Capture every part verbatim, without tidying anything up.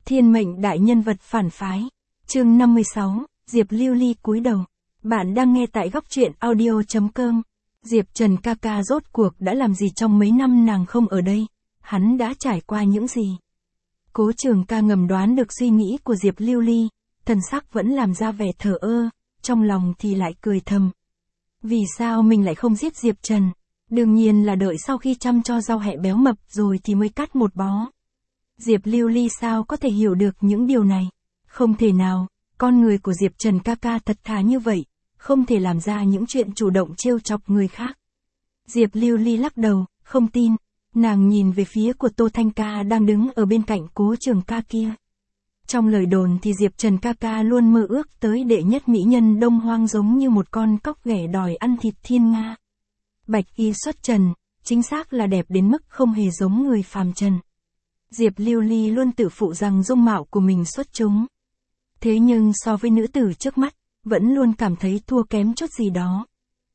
Thiên mệnh đại nhân vật phản phái. Chương năm mươi sáu, Diệp Lưu Ly cúi đầu. Bạn đang nghe tại góc truyện audio chấm com. Diệp Trần ca ca rốt cuộc đã làm gì trong mấy năm nàng không ở đây? Hắn đã trải qua những gì? Cố Trường ca ngầm đoán được suy nghĩ của Diệp Lưu Ly, thần sắc vẫn làm ra vẻ thờ ơ, trong lòng thì lại cười thầm. Vì sao mình lại không giết Diệp Trần? Đương nhiên là đợi sau khi chăm cho rau hẹ béo mập rồi thì mới cắt một bó. Diệp Lưu Ly sao có thể hiểu được những điều này? Không thể nào, con người của Diệp Trần ca ca thật thà như vậy, không thể làm ra những chuyện chủ động trêu chọc người khác. Diệp Lưu Ly lắc đầu, không tin, nàng nhìn về phía của Tô Thanh ca đang đứng ở bên cạnh Cố Trường ca kia. Trong lời đồn thì Diệp Trần ca ca luôn mơ ước tới đệ nhất mỹ nhân Đông Hoang giống như một con cóc ghẻ đòi ăn thịt thiên nga. Bạch y xuất trần, chính xác là đẹp đến mức không hề giống người phàm trần. Diệp Lưu Ly luôn tự phụ rằng dung mạo của mình xuất chúng. Thế nhưng so với nữ tử trước mắt, vẫn luôn cảm thấy thua kém chút gì đó.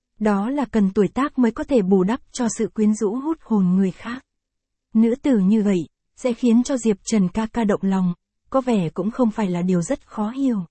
Đó là cần tuổi tác mới có thể bù đắp cho sự quyến rũ hút hồn người khác. Nữ tử như vậy, sẽ khiến cho Diệp Trần ca ca động lòng, có vẻ cũng không phải là điều rất khó hiểu.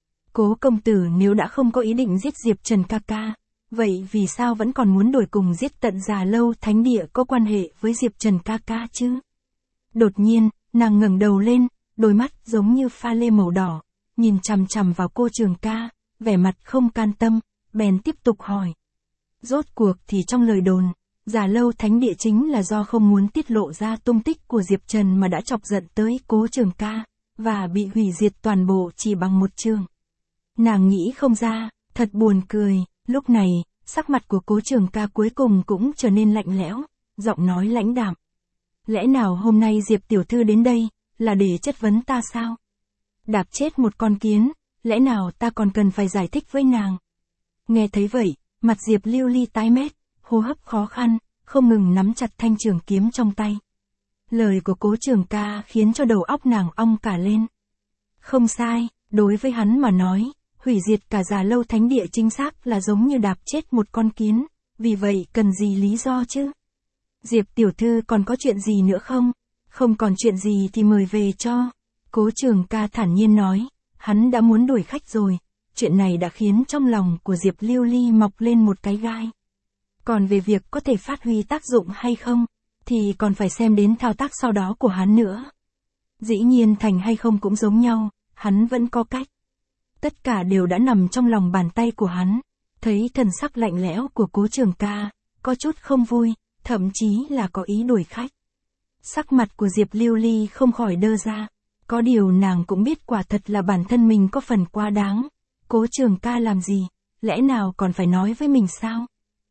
Cố công tử nếu đã không có ý định giết Diệp Trần ca ca, vậy vì sao vẫn còn muốn đuổi cùng giết tận Già Lâu Thánh Địa có quan hệ với Diệp Trần ca ca chứ? Đột nhiên, nàng ngẩng đầu lên, đôi mắt giống như pha lê màu đỏ, nhìn chằm chằm vào cô Trường ca, vẻ mặt không can tâm, bèn tiếp tục hỏi. Rốt cuộc thì trong lời đồn, Già Lâu Thánh Địa chính là do không muốn tiết lộ ra tung tích của Diệp Trần mà đã chọc giận tới Cố Trường ca, và bị hủy diệt toàn bộ chỉ bằng một trường. Nàng nghĩ không ra, thật buồn cười, lúc này, sắc mặt của Cố Trường ca cuối cùng cũng trở nên lạnh lẽo, giọng nói lãnh đạm. Lẽ nào hôm nay Diệp tiểu thư đến đây, là để chất vấn ta sao? Đạp chết một con kiến, lẽ nào ta còn cần phải giải thích với nàng? Nghe thấy vậy, mặt Diệp Lưu Ly tái mét, hô hấp khó khăn, không ngừng nắm chặt thanh trường kiếm trong tay. Lời của Cố Trường ca khiến cho đầu óc nàng ong cả lên. Không sai, đối với hắn mà nói, hủy diệt cả Già Lâu Thánh Địa chính xác là giống như đạp chết một con kiến, vì vậy cần gì lý do chứ? Diệp tiểu thư còn có chuyện gì nữa không? Không còn chuyện gì thì mời về cho. Cố Trường ca thản nhiên nói, hắn đã muốn đuổi khách rồi, chuyện này đã khiến trong lòng của Diệp Lưu Ly mọc lên một cái gai. Còn về việc có thể phát huy tác dụng hay không, thì còn phải xem đến thao tác sau đó của hắn nữa. Dĩ nhiên thành hay không cũng giống nhau, hắn vẫn có cách. Tất cả đều đã nằm trong lòng bàn tay của hắn. Thấy thần sắc lạnh lẽo của Cố Trường ca, có chút không vui, thậm chí là có ý đuổi khách. Sắc mặt của Diệp Lưu Ly không khỏi đơ ra. Có điều nàng cũng biết quả thật là bản thân mình có phần quá đáng. Cố Trường ca làm gì, lẽ nào còn phải nói với mình sao?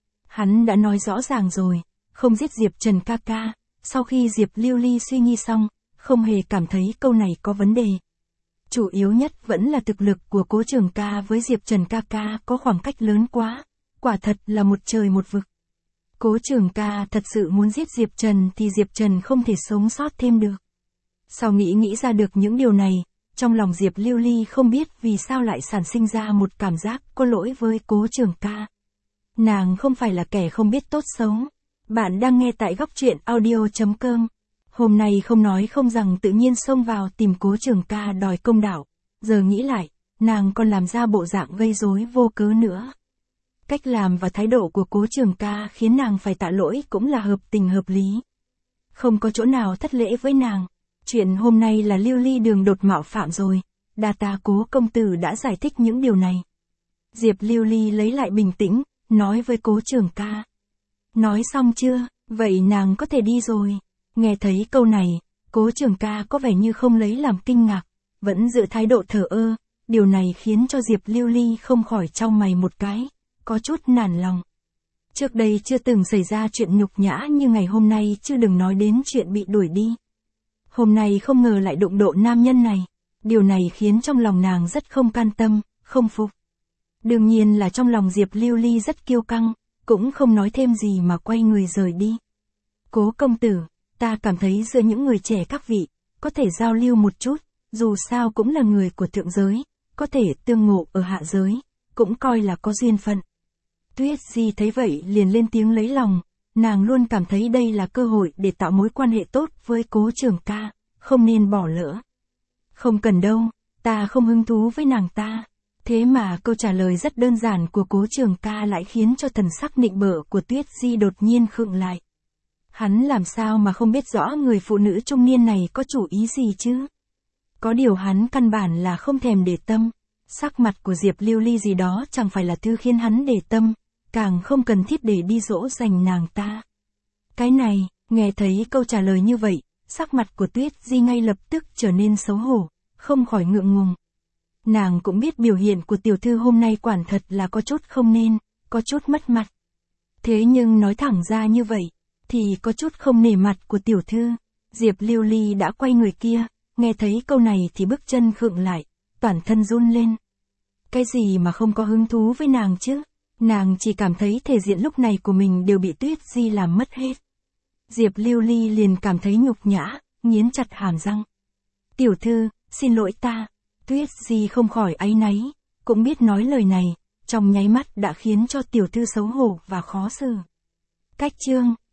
Hắn đã nói rõ ràng rồi, không giết Diệp Trần ca ca. Sau khi Diệp Lưu Ly suy nghĩ xong, không hề cảm thấy câu này có vấn đề. Chủ yếu nhất vẫn là thực lực của Cố Trường ca với Diệp Trần ca ca có khoảng cách lớn quá, quả thật là một trời một vực. Cố Trường ca thật sự muốn giết Diệp Trần thì Diệp Trần không thể sống sót thêm được. Sau nghĩ nghĩ ra được những điều này, trong lòng Diệp Lưu Ly không biết vì sao lại sản sinh ra một cảm giác có lỗi với Cố Trường ca. Nàng không phải là kẻ không biết tốt xấu. Bạn đang nghe tại góc truyện audio chấm com. Hôm nay không nói không rằng tự nhiên xông vào tìm Cố Trường ca đòi công đạo. Giờ nghĩ lại, nàng còn làm ra bộ dạng gây rối vô cớ nữa. Cách làm và thái độ của Cố Trường ca khiến nàng phải tạ lỗi cũng là hợp tình hợp lý. Không có chỗ nào thất lễ với nàng. Chuyện hôm nay là Lưu Ly đường đột mạo phạm rồi. Đa tạ Cố công tử đã giải thích những điều này. Diệp Lưu Ly lấy lại bình tĩnh, nói với Cố Trường ca. Nói xong chưa, vậy nàng có thể đi rồi. Nghe thấy câu này, Cố Trường ca có vẻ như không lấy làm kinh ngạc, vẫn giữ thái độ thờ ơ. Điều này khiến cho Diệp Lưu Ly không khỏi chau mày một cái, có chút nản lòng. Trước đây chưa từng xảy ra chuyện nhục nhã như ngày hôm nay, chứ đừng nói đến chuyện bị đuổi đi. Hôm nay không ngờ lại đụng độ nam nhân này. Điều này khiến trong lòng nàng rất không can tâm, không phục. Đương nhiên là trong lòng Diệp Lưu Ly rất kiêu căng, cũng không nói thêm gì mà quay người rời đi. Cố công tử, ta cảm thấy giữa những người trẻ các vị, có thể giao lưu một chút, dù sao cũng là người của thượng giới, có thể tương ngộ ở hạ giới, cũng coi là có duyên phận. Tuyết Di thấy vậy liền lên tiếng lấy lòng, nàng luôn cảm thấy đây là cơ hội để tạo mối quan hệ tốt với Cố Trường ca, không nên bỏ lỡ. Không cần đâu, ta không hứng thú với nàng ta. Thế mà câu trả lời rất đơn giản của Cố Trường Ca lại khiến cho thần sắc nịnh bợ của Tuyết Di đột nhiên khựng lại. Hắn làm sao mà không biết rõ người phụ nữ trung niên này có chủ ý gì chứ? Có điều hắn căn bản là không thèm để tâm. Sắc mặt của Diệp Lưu Ly gì đó chẳng phải là thứ khiến hắn để tâm, càng không cần thiết để đi dỗ dành nàng ta. Cái này, nghe thấy câu trả lời như vậy, sắc mặt của Tuyết Di ngay lập tức trở nên xấu hổ, không khỏi ngượng ngùng. Nàng cũng biết biểu hiện của tiểu thư hôm nay quả thật là có chút không nên, có chút mất mặt. Thế nhưng nói thẳng ra như vậy, thì có chút không nể mặt của tiểu thư. Diệp Lưu Ly đã quay người kia, nghe thấy câu này thì bước chân khựng lại, toàn thân run lên. Cái gì mà không có hứng thú với nàng chứ? Nàng chỉ cảm thấy thể diện lúc này của mình đều bị Tuyết Di làm mất hết. Diệp Lưu Ly liền cảm thấy nhục nhã, nghiến chặt hàm răng. Tiểu thư, xin lỗi ta. Tuyết Di không khỏi áy náy, cũng biết nói lời này, trong nháy mắt đã khiến cho tiểu thư xấu hổ và khó xử. Cách chương